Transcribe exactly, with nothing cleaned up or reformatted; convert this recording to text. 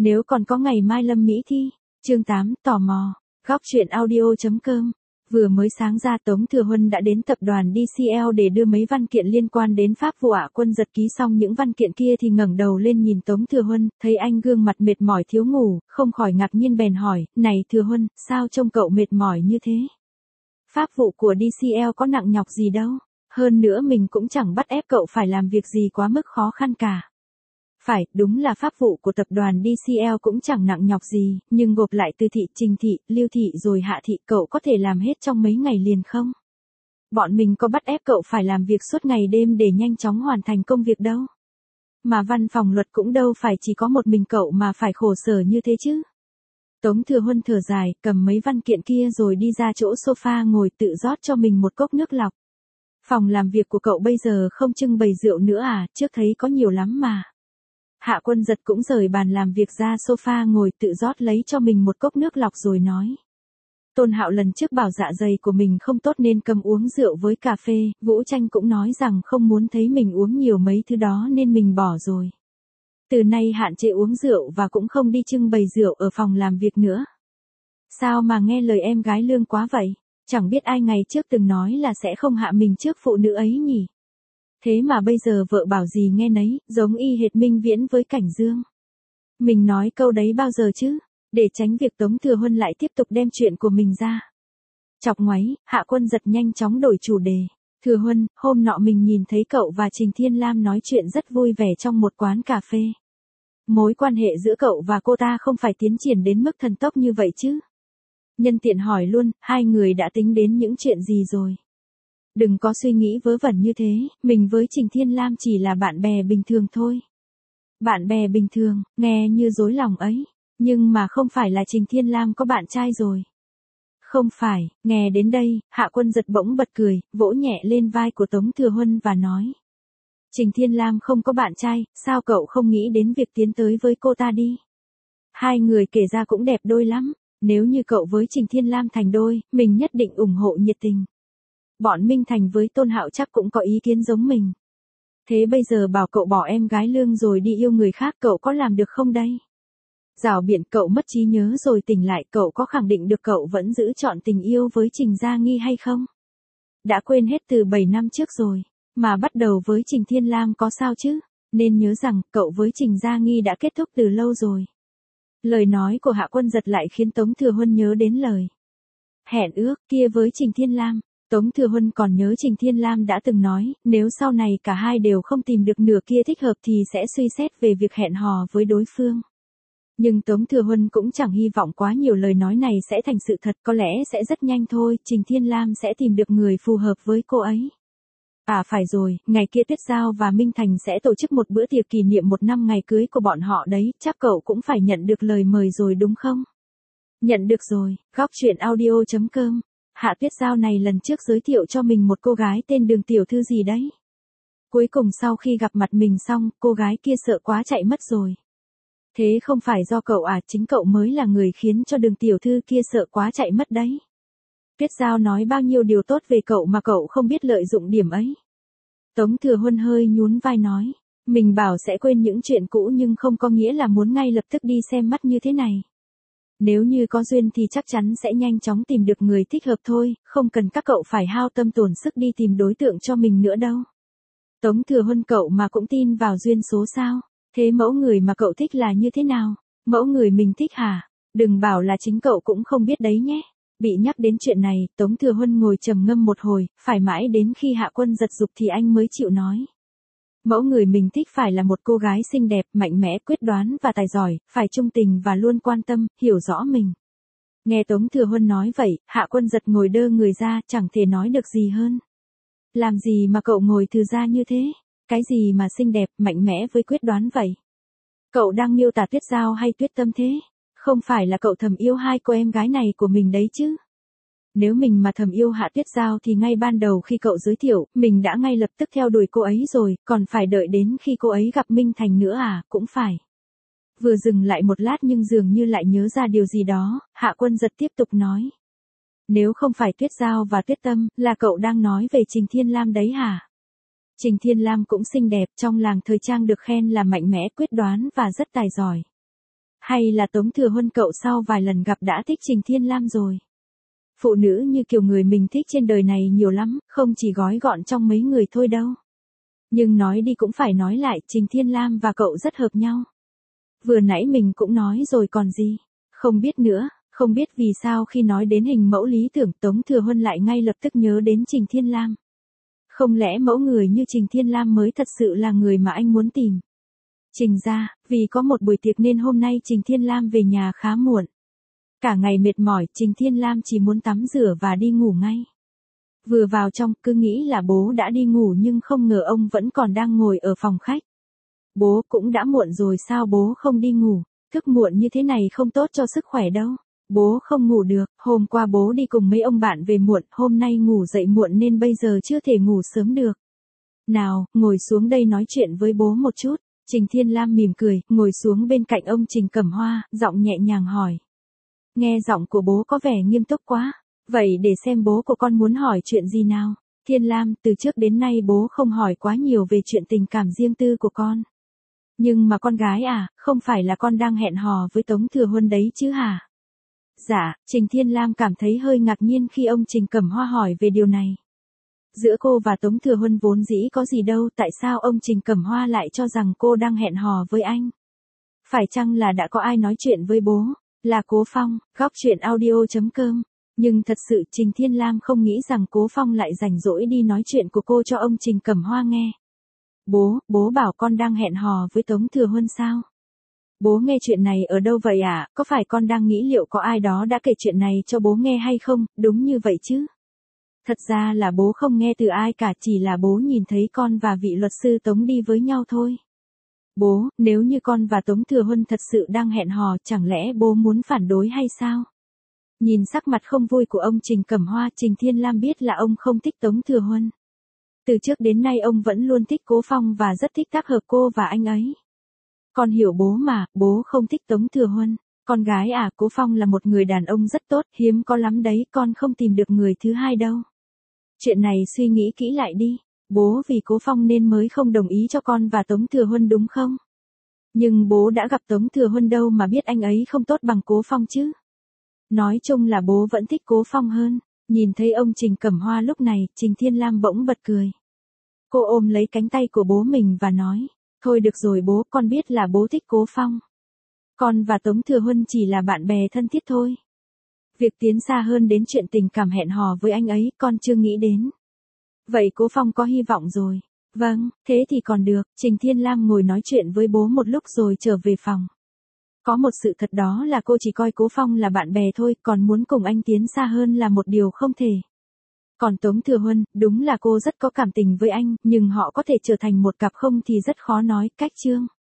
Nếu còn có ngày mai Lâm Mỹ thi. Chương tám, tò mò. Góc truyện audio.com. Vừa mới sáng ra Tống Thừa Huân đã đến tập đoàn đê xê lờ để đưa mấy văn kiện liên quan đến Pháp vụ Hạ Quân Giật ký xong những văn kiện kia thì ngẩng đầu lên nhìn Tống Thừa Huân, thấy anh gương mặt mệt mỏi thiếu ngủ, không khỏi ngạc nhiên bèn hỏi, này Thừa Huân, sao trông cậu mệt mỏi như thế? Pháp vụ của đê xê lờ có nặng nhọc gì đâu, hơn nữa mình cũng chẳng bắt ép cậu phải làm việc gì quá mức khó khăn cả. Phải, đúng là pháp vụ của tập đoàn đê xê lờ cũng chẳng nặng nhọc gì, nhưng gộp lại Từ Thị, Trình Thị, Lưu Thị rồi Hạ Thị cậu có thể làm hết trong mấy ngày liền không? Bọn mình có bắt ép cậu phải làm việc suốt ngày đêm để nhanh chóng hoàn thành công việc đâu. Mà văn phòng luật cũng đâu phải chỉ có một mình cậu mà phải khổ sở như thế chứ. Tống Thừa Huân thở dài, cầm mấy văn kiện kia rồi đi ra chỗ sofa ngồi tự rót cho mình một cốc nước lọc. Phòng làm việc của cậu bây giờ không trưng bày rượu nữa à, trước thấy có nhiều lắm mà. Hạ Quân Giật cũng rời bàn làm việc ra sofa ngồi tự rót lấy cho mình một cốc nước lọc rồi nói. Tôn Hạo lần trước bảo dạ dày của mình không tốt nên cầm uống rượu với cà phê, Vũ Tranh cũng nói rằng không muốn thấy mình uống nhiều mấy thứ đó nên mình bỏ rồi. Từ nay hạn chế uống rượu và cũng không đi trưng bày rượu ở phòng làm việc nữa. Sao mà nghe lời em gái Lương quá vậy? Chẳng biết ai ngày trước từng nói là sẽ không hạ mình trước phụ nữ ấy nhỉ? Thế mà bây giờ vợ bảo gì nghe nấy, giống y hệt Minh Viễn với Cảnh Dương. Mình nói câu đấy bao giờ chứ, để tránh việc Tống Thừa Huân lại tiếp tục đem chuyện của mình ra. Chọc ngoáy, Hạ Quân Giật nhanh chóng đổi chủ đề. Thừa Huân, hôm nọ mình nhìn thấy cậu và Trình Thiên Lam nói chuyện rất vui vẻ trong một quán cà phê. Mối quan hệ giữa cậu và cô ta không phải tiến triển đến mức thần tốc như vậy chứ? Nhân tiện hỏi luôn, hai người đã tính đến những chuyện gì rồi? Đừng có suy nghĩ vớ vẩn như thế, mình với Trình Thiên Lam chỉ là bạn bè bình thường thôi. Bạn bè bình thường, nghe như dối lòng ấy, nhưng mà không phải là Trình Thiên Lam có bạn trai rồi. Không phải, nghe đến đây, Hạ Quân Giật bỗng bật cười, vỗ nhẹ lên vai của Tống Thừa Huân và nói. Trình Thiên Lam không có bạn trai, sao cậu không nghĩ đến việc tiến tới với cô ta đi? Hai người kể ra cũng đẹp đôi lắm, nếu như cậu với Trình Thiên Lam thành đôi, mình nhất định ủng hộ nhiệt tình. Bọn Minh Thành với Tôn Hạo chắc cũng có ý kiến giống mình. Thế bây giờ bảo cậu bỏ em gái Lương rồi đi yêu người khác cậu có làm được không đây? Rảo biện cậu mất trí nhớ rồi tỉnh lại cậu có khẳng định được cậu vẫn giữ chọn tình yêu với Trình Gia Nghi hay không? Đã quên hết từ bảy năm trước rồi, mà bắt đầu với Trình Thiên Lam có sao chứ? Nên nhớ rằng cậu với Trình Gia Nghi đã kết thúc từ lâu rồi. Lời nói của Hạ Quân Giật lại khiến Tống Thừa Huân nhớ đến lời hẹn ước kia với Trình Thiên Lam. Tống Thừa Huân còn nhớ Trình Thiên Lam đã từng nói, nếu sau này cả hai đều không tìm được nửa kia thích hợp thì sẽ suy xét về việc hẹn hò với đối phương. Nhưng Tống Thừa Huân cũng chẳng hy vọng quá nhiều lời nói này sẽ thành sự thật, có lẽ sẽ rất nhanh thôi, Trình Thiên Lam sẽ tìm được người phù hợp với cô ấy. À phải rồi, ngày kia Tuyết Giao và Minh Thành sẽ tổ chức một bữa tiệc kỷ niệm một năm ngày cưới của bọn họ đấy, chắc cậu cũng phải nhận được lời mời rồi đúng không? Nhận được rồi, góc truyện audio.com. Hạ Tuyết Giao này lần trước giới thiệu cho mình một cô gái tên Đường Tiểu Thư gì đấy. Cuối cùng sau khi gặp mặt mình xong, cô gái kia sợ quá chạy mất rồi. Thế không phải do cậu à, chính cậu mới là người khiến cho Đường Tiểu Thư kia sợ quá chạy mất đấy. Tuyết Giao nói bao nhiêu điều tốt về cậu mà cậu không biết lợi dụng điểm ấy. Tống Thừa Huân hơi nhún vai nói, mình bảo sẽ quên những chuyện cũ nhưng không có nghĩa là muốn ngay lập tức đi xem mắt như thế này. Nếu như có duyên thì chắc chắn sẽ nhanh chóng tìm được người thích hợp thôi, không cần các cậu phải hao tâm tổn sức đi tìm đối tượng cho mình nữa đâu. Tống Thừa Huân cậu mà cũng tin vào duyên số sao? Thế mẫu người mà cậu thích là như thế nào? Mẫu người mình thích hả? Đừng bảo là chính cậu cũng không biết đấy nhé. Bị nhắc đến chuyện này, Tống Thừa Huân ngồi trầm ngâm một hồi, phải mãi đến khi Hạ Quân Giật giục thì anh mới chịu nói. Mẫu người mình thích phải là một cô gái xinh đẹp, mạnh mẽ, quyết đoán và tài giỏi, phải trung tình và luôn quan tâm, hiểu rõ mình. Nghe Tống Thừa Huân nói vậy, Hạ Quân Giật ngồi đơ người ra, chẳng thể nói được gì hơn. Làm gì mà cậu ngồi thư ra như thế? Cái gì mà xinh đẹp, mạnh mẽ với quyết đoán vậy? Cậu đang miêu tả Tuyết Giao hay Tuyết Tâm thế? Không phải là cậu thầm yêu hai cô em gái này của mình đấy chứ? Nếu mình mà thầm yêu Hạ Tuyết Giao thì ngay ban đầu khi cậu giới thiệu, mình đã ngay lập tức theo đuổi cô ấy rồi, còn phải đợi đến khi cô ấy gặp Minh Thành nữa à, cũng phải. Vừa dừng lại một lát nhưng dường như lại nhớ ra điều gì đó, Hạ Quân Giật tiếp tục nói. Nếu không phải Tuyết Giao và Tuyết Tâm, là cậu đang nói về Trình Thiên Lam đấy hả? Trình Thiên Lam cũng xinh đẹp, trong làng thời trang được khen là mạnh mẽ, quyết đoán và rất tài giỏi. Hay là Tống Thừa Huân cậu sau vài lần gặp đã thích Trình Thiên Lam rồi? Phụ nữ như kiểu người mình thích trên đời này nhiều lắm, không chỉ gói gọn trong mấy người thôi đâu. Nhưng nói đi cũng phải nói lại, Trình Thiên Lam và cậu rất hợp nhau. Vừa nãy mình cũng nói rồi còn gì. Không biết nữa, không biết vì sao khi nói đến hình mẫu lý tưởng Tống Thừa Huân lại ngay lập tức nhớ đến Trình Thiên Lam. Không lẽ mẫu người như Trình Thiên Lam mới thật sự là người mà anh muốn tìm? Trình ra, vì có một buổi tiệc nên hôm nay Trình Thiên Lam về nhà khá muộn. Cả ngày mệt mỏi, Trình Thiên Lam chỉ muốn tắm rửa và đi ngủ ngay. Vừa vào trong, cứ nghĩ là bố đã đi ngủ nhưng không ngờ ông vẫn còn đang ngồi ở phòng khách. Bố cũng đã muộn rồi sao bố không đi ngủ, thức muộn như thế này không tốt cho sức khỏe đâu. Bố không ngủ được, hôm qua bố đi cùng mấy ông bạn về muộn, hôm nay ngủ dậy muộn nên bây giờ chưa thể ngủ sớm được. Nào, ngồi xuống đây nói chuyện với bố một chút. Trình Thiên Lam mỉm cười, ngồi xuống bên cạnh ông Trình Cẩm Hoa, giọng nhẹ nhàng hỏi. Nghe giọng của bố có vẻ nghiêm túc quá. Vậy để xem bố của con muốn hỏi chuyện gì nào. Thiên Lam, từ trước đến nay bố không hỏi quá nhiều về chuyện tình cảm riêng tư của con. Nhưng mà con gái à, không phải là con đang hẹn hò với Tống Thừa Huân đấy chứ hả? Dạ, Trình Thiên Lam cảm thấy hơi ngạc nhiên khi ông Trình Cẩm Hoa hỏi về điều này. Giữa cô và Tống Thừa Huân vốn dĩ có gì đâu, tại sao ông Trình Cẩm Hoa lại cho rằng cô đang hẹn hò với anh? Phải chăng là đã có ai nói chuyện với bố? Là Cố Phong, góc truyện audio chấm com. Nhưng thật sự Trình Thiên Lam không nghĩ rằng Cố Phong lại rảnh rỗi đi nói chuyện của cô cho ông Trình Cẩm Hoa nghe. Bố, bố bảo con đang hẹn hò với Tống Thừa Huân sao? Bố nghe chuyện này ở đâu vậy ạ? À? Có phải con đang nghĩ liệu có ai đó đã kể chuyện này cho bố nghe hay không? Đúng như vậy chứ. Thật ra là bố không nghe từ ai cả, chỉ là bố nhìn thấy con và vị luật sư Tống đi với nhau thôi. Bố, nếu như con và Tống Thừa Huân thật sự đang hẹn hò, chẳng lẽ bố muốn phản đối hay sao? Nhìn sắc mặt không vui của ông Trình Cẩm Hoa, Trình Thiên Lam biết là ông không thích Tống Thừa Huân. Từ trước đến nay ông vẫn luôn thích Cố Phong và rất thích tác hợp cô và anh ấy. Con hiểu bố mà, bố không thích Tống Thừa Huân. Con gái à, Cố Phong là một người đàn ông rất tốt, hiếm có lắm đấy, con không tìm được người thứ hai đâu. Chuyện này suy nghĩ kỹ lại đi. Bố vì Cố Phong nên mới không đồng ý cho con và Tống Thừa Huân đúng không? Nhưng bố đã gặp Tống Thừa Huân đâu mà biết anh ấy không tốt bằng Cố Phong chứ. Nói chung là bố vẫn thích Cố Phong hơn. Nhìn thấy ông Trình Cẩm Hoa lúc này, Trình Thiên Lam bỗng bật cười. Cô ôm lấy cánh tay của bố mình và nói. Thôi được rồi bố, con biết là bố thích Cố Phong. Con và Tống Thừa Huân chỉ là bạn bè thân thiết thôi. Việc tiến xa hơn đến chuyện tình cảm hẹn hò với anh ấy, con chưa nghĩ đến. Vậy Cố Phong có hy vọng rồi. Vâng, thế thì còn được. Trình Thiên Lam ngồi nói chuyện với bố một lúc rồi trở về phòng. Có một sự thật đó là cô chỉ coi Cố Phong là bạn bè thôi, còn muốn cùng anh tiến xa hơn là một điều không thể. Còn Tống Thừa Huân, đúng là cô rất có cảm tình với anh, nhưng họ có thể trở thành một cặp không thì rất khó nói. Cách chương